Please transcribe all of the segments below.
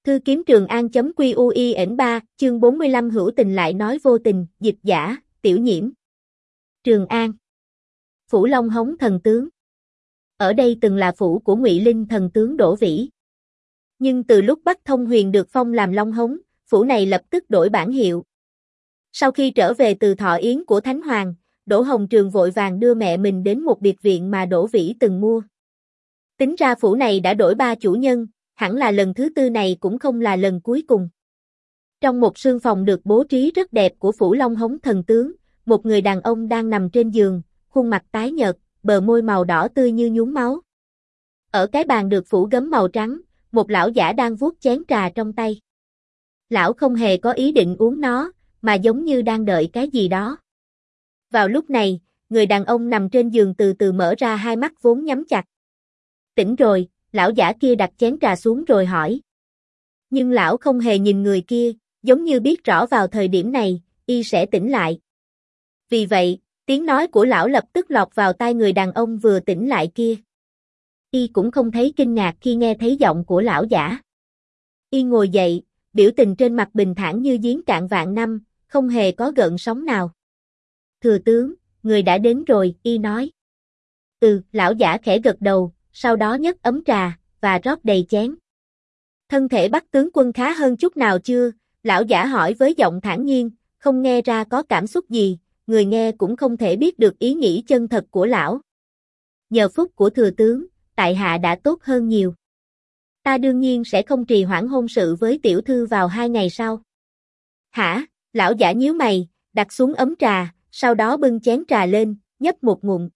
Thư kiếm Trường An.QUIN3, chương 45 hữu tình lại nói vô tình, dịch giả, Tiểu Nhiễm. Trường An. Phủ Long Hống thần tướng. Ở đây từng là phủ của Ngụy Linh thần tướng Đỗ Vĩ. Nhưng từ lúc Bắc Thông Huyền được phong làm Long Hống, phủ này lập tức đổi bản hiệu. Sau khi trở về từ thọ yến của Thánh Hoàng, Đỗ Hồng Trường vội vàng đưa mẹ mình đến một biệt viện mà Đỗ Vĩ từng mua. Tính ra phủ này đã đổi 3 chủ nhân, hẳn là lần thứ 4 này cũng không là lần cuối cùng. Trong một sương phòng được bố trí rất đẹp của phủ Long Hống thần tướng, một người đàn ông đang nằm trên giường, khuôn mặt tái nhợt, bờ môi màu đỏ tươi như nhuốm máu. Ở cái bàn được phủ gấm màu trắng, một lão giả đang vuốt chén trà trong tay. Lão không hề có ý định uống nó, mà giống như đang đợi cái gì đó. Vào lúc này, người đàn ông nằm trên giường từ từ mở ra hai mắt vốn nhắm chặt. Tỉnh rồi, lão giả kia đặt chén trà xuống rồi hỏi. Nhưng lão không hề nhìn người kia, giống như biết rõ vào thời điểm này, y sẽ tỉnh lại. Vì vậy, tiếng nói của lão lập tức lọt vào tai người đàn ông vừa tỉnh lại kia. Y cũng không thấy kinh ngạc khi nghe thấy giọng của lão giả. Y ngồi dậy, biểu tình trên mặt bình thản như giếng cạn vạn năm, không hề có gợn sóng nào. Thừa tướng, người đã đến rồi, y nói. Lão giả khẽ gật đầu, sau đó nhấc ấm trà, và rót đầy chén. Thân thể Bắc tướng quân khá hơn chút nào chưa? Lão giả hỏi với giọng thản nhiên, không nghe ra có cảm xúc gì, người nghe cũng không thể biết được ý nghĩ chân thật của lão. Nhờ phúc của thừa tướng, tại hạ đã tốt hơn nhiều. Ta đương nhiên sẽ không trì hoãn hôn sự với tiểu thư vào 2 ngày sau. Hả? Lão giả nhíu mày, đặt xuống ấm trà, sau đó bưng chén trà lên, nhấp một ngụm.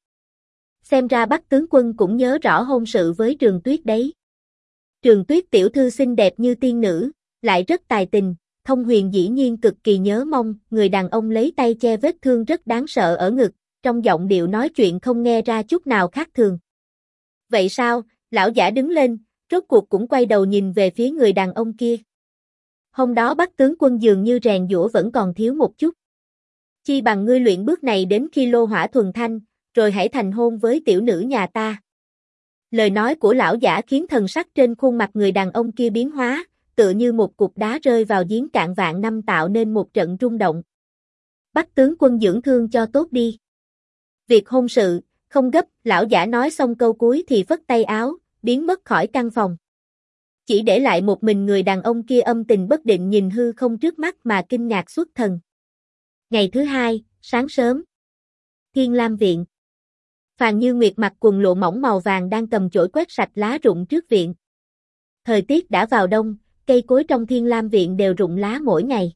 Xem ra Bắc tướng quân cũng nhớ rõ hôn sự với Trường Tuyết đấy. Trường Tuyết tiểu thư xinh đẹp như tiên nữ, lại rất tài tình, Thông Huyền dĩ nhiên cực kỳ nhớ mong. Người đàn ông lấy tay che vết thương rất đáng sợ ở ngực, trong giọng điệu nói chuyện không nghe ra chút nào khác thường. Vậy sao? Lão giả đứng lên, rốt cuộc cũng quay đầu nhìn về phía người đàn ông kia. Hôm đó Bắc tướng quân dường như rèn giũa vẫn còn thiếu một chút. Chi bằng ngươi luyện bước này đến khi lô hỏa thuần thanh, rồi hãy thành hôn với tiểu nữ nhà ta. Lời nói của lão giả khiến thần sắc trên khuôn mặt người đàn ông kia biến hóa, tựa như một cục đá rơi vào giếng cạn vạn năm tạo nên một trận rung động. Bắc tướng quân dưỡng thương cho tốt đi. Việc hôn sự, không gấp, lão giả nói xong câu cuối thì phất tay áo, biến mất khỏi căn phòng. Chỉ để lại một mình người đàn ông kia âm tình bất định nhìn hư không trước mắt mà kinh ngạc xuất thần. Ngày thứ 2, sáng sớm. Thiên Lam viện. Phàn Như Nguyệt mặc quần lộ mỏng màu vàng đang cầm chổi quét sạch lá rụng trước viện. Thời tiết đã vào đông, cây cối trong Thiên Lam viện đều rụng lá mỗi ngày.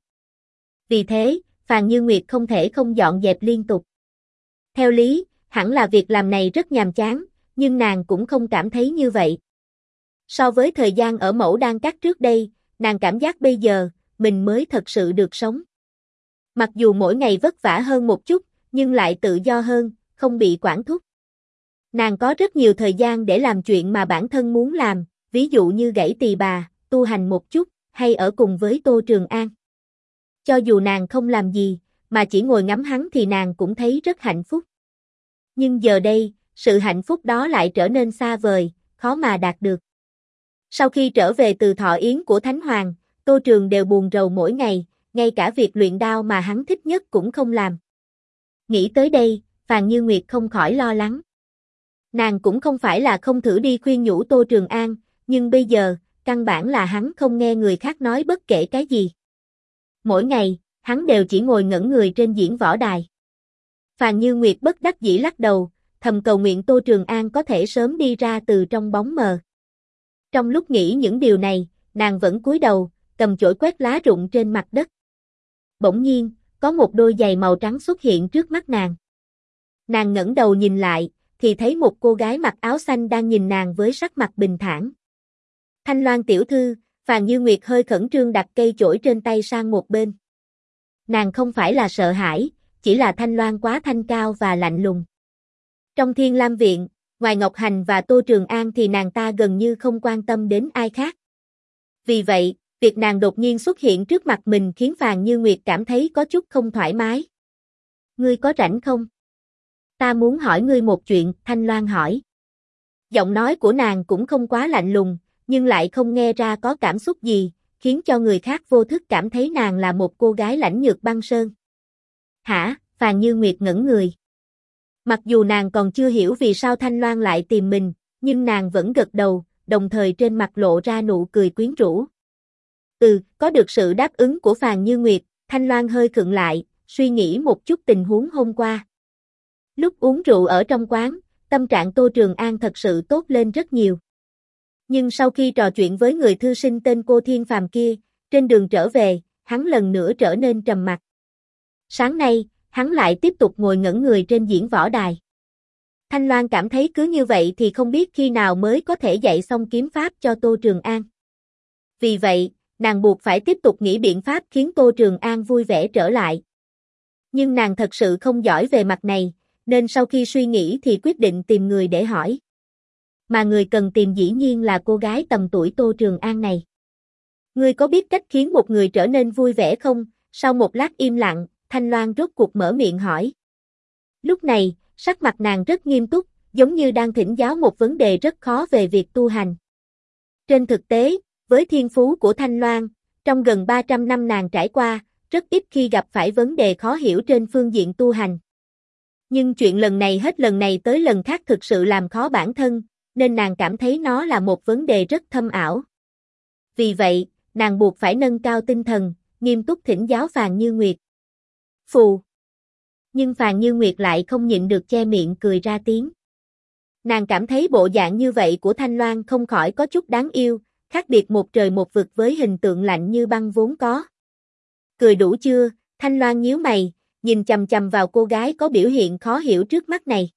Vì thế, Phàn Như Nguyệt không thể không dọn dẹp liên tục. Theo lý, hẳn là việc làm này rất nhàm chán, nhưng nàng cũng không cảm thấy như vậy. So với thời gian ở Mẫu Đan Các trước đây, nàng cảm giác bây giờ, mình mới thật sự được sống. Mặc dù mỗi ngày vất vả hơn một chút, nhưng lại tự do hơn, không bị quản thúc. Nàng có rất nhiều thời gian để làm chuyện mà bản thân muốn làm, ví dụ như gãy tỳ bà, tu hành một chút, hay ở cùng với Tô Trường An. Cho dù nàng không làm gì, mà chỉ ngồi ngắm hắn thì nàng cũng thấy rất hạnh phúc. Nhưng giờ đây, sự hạnh phúc đó lại trở nên xa vời, khó mà đạt được. Sau khi trở về từ thọ yến của Thánh Hoàng, Tô Trường đều buồn rầu mỗi ngày, ngay cả việc luyện đao mà hắn thích nhất cũng không làm. Nghĩ tới đây, Phàn Như Nguyệt không khỏi lo lắng. Nàng cũng không phải là không thử đi khuyên nhủ Tô Trường An, nhưng bây giờ, căn bản là hắn không nghe người khác nói bất kể cái gì. Mỗi ngày, hắn đều chỉ ngồi ngẩn người trên diễn võ đài. Phàn Như Nguyệt bất đắc dĩ lắc đầu, thầm cầu nguyện Tô Trường An có thể sớm đi ra từ trong bóng mờ. Trong lúc nghĩ những điều này, nàng vẫn cúi đầu, cầm chổi quét lá rụng trên mặt đất. Bỗng nhiên, có một đôi giày màu trắng xuất hiện trước mắt nàng. Nàng ngẩng đầu nhìn lại, thì thấy một cô gái mặc áo xanh đang nhìn nàng với sắc mặt bình thản. Thanh Loan tiểu thư, Phàn Như Nguyệt hơi khẩn trương đặt cây chổi trên tay sang một bên. Nàng không phải là sợ hãi, chỉ là Thanh Loan quá thanh cao và lạnh lùng. Trong Thiên Lam viện, ngoài Ngọc Hành và Tô Trường An thì nàng ta gần như không quan tâm đến ai khác. Vì vậy, việc nàng đột nhiên xuất hiện trước mặt mình khiến Phàn Như Nguyệt cảm thấy có chút không thoải mái. Ngươi có rảnh không? Ta muốn hỏi ngươi một chuyện, Thanh Loan hỏi. Giọng nói của nàng cũng không quá lạnh lùng, nhưng lại không nghe ra có cảm xúc gì, khiến cho người khác vô thức cảm thấy nàng là một cô gái lãnh nhược băng sơn. Hả? Phàn Như Nguyệt ngẩn người. Mặc dù nàng còn chưa hiểu vì sao Thanh Loan lại tìm mình, nhưng nàng vẫn gật đầu, đồng thời trên mặt lộ ra nụ cười quyến rũ. Có được sự đáp ứng của Phàn Như Nguyệt, Thanh Loan hơi khựng lại, suy nghĩ một chút tình huống hôm qua. Lúc uống rượu ở trong quán, tâm trạng Tô Trường An thật sự tốt lên rất nhiều. Nhưng sau khi trò chuyện với người thư sinh tên Cô Thiên Phàm kia, trên đường trở về, hắn lần nữa trở nên trầm mặc. Sáng nay, hắn lại tiếp tục ngồi ngẩn người trên diễn võ đài. Thanh Loan cảm thấy cứ như vậy thì không biết khi nào mới có thể dạy xong kiếm pháp cho Tô Trường An. Vì vậy, nàng buộc phải tiếp tục nghĩ biện pháp khiến Tô Trường An vui vẻ trở lại. Nhưng nàng thật sự không giỏi về mặt này, nên sau khi suy nghĩ thì quyết định tìm người để hỏi. Mà người cần tìm dĩ nhiên là cô gái tầm tuổi Tô Trường An này. Ngươi có biết cách khiến một người trở nên vui vẻ không? Sau một lát im lặng, Thanh Loan rốt cuộc mở miệng hỏi. Lúc này, sắc mặt nàng rất nghiêm túc, giống như đang thỉnh giáo một vấn đề rất khó về việc tu hành. Trên thực tế, với thiên phú của Thanh Loan, trong gần 300 năm nàng trải qua, rất ít khi gặp phải vấn đề khó hiểu trên phương diện tu hành. Nhưng chuyện lần này hết lần này tới lần khác thực sự làm khó bản thân, nên nàng cảm thấy nó là một vấn đề rất thâm ảo. Vì vậy, nàng buộc phải nâng cao tinh thần, nghiêm túc thỉnh giáo Phàn Như Nguyệt. Phù. Nhưng Phàn Như Nguyệt lại không nhịn được che miệng cười ra tiếng. Nàng cảm thấy bộ dạng như vậy của Thanh Loan không khỏi có chút đáng yêu, khác biệt một trời một vực với hình tượng lạnh như băng vốn có. Cười đủ chưa? Thanh Loan nhíu mày, nhìn chằm chằm vào cô gái có biểu hiện khó hiểu trước mắt này.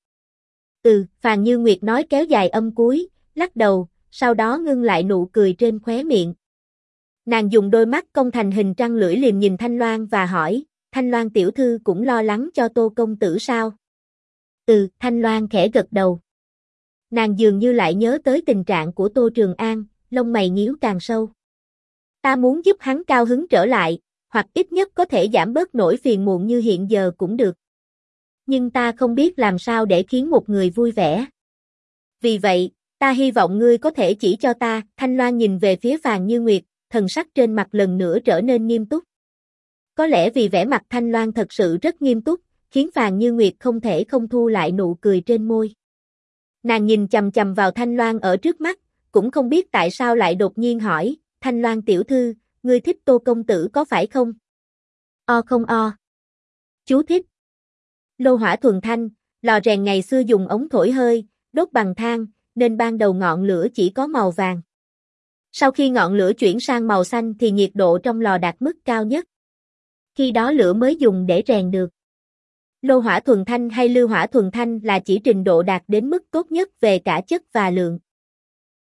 Phàn Như Nguyệt nói kéo dài âm cuối, lắc đầu, sau đó ngưng lại nụ cười trên khóe miệng. Nàng dùng đôi mắt cong thành hình trăng lưỡi liềm nhìn Thanh Loan và hỏi, Thanh Loan tiểu thư cũng lo lắng cho Tô công tử sao? Thanh Loan khẽ gật đầu. Nàng dường như lại nhớ tới tình trạng của Tô Trường An, lông mày nhíu càng sâu. Ta muốn giúp hắn cao hứng trở lại, hoặc ít nhất có thể giảm bớt nỗi phiền muộn như hiện giờ cũng được. Nhưng ta không biết làm sao để khiến một người vui vẻ. Vì vậy, ta hy vọng ngươi có thể chỉ cho ta. Thanh Loan nhìn về phía Phàn Như Nguyệt, thần sắc trên mặt lần nữa trở nên nghiêm túc. Có lẽ vì vẻ mặt Thanh Loan thật sự rất nghiêm túc, khiến Phàn Như Nguyệt không thể không thu lại nụ cười trên môi. Nàng nhìn chằm chằm vào Thanh Loan ở trước mắt, cũng không biết tại sao lại đột nhiên hỏi, Thanh Loan tiểu thư, ngươi thích Tô công tử có phải không? O không o. Chú thích. Lô hỏa thuần thanh, lò rèn ngày xưa dùng ống thổi hơi, đốt bằng than, nên ban đầu ngọn lửa chỉ có màu vàng. Sau khi ngọn lửa chuyển sang màu xanh thì nhiệt độ trong lò đạt mức cao nhất. Khi đó lửa mới dùng để rèn được. Lô hỏa thuần thanh hay lưu hỏa thuần thanh là chỉ trình độ đạt đến mức tốt nhất về cả chất và lượng.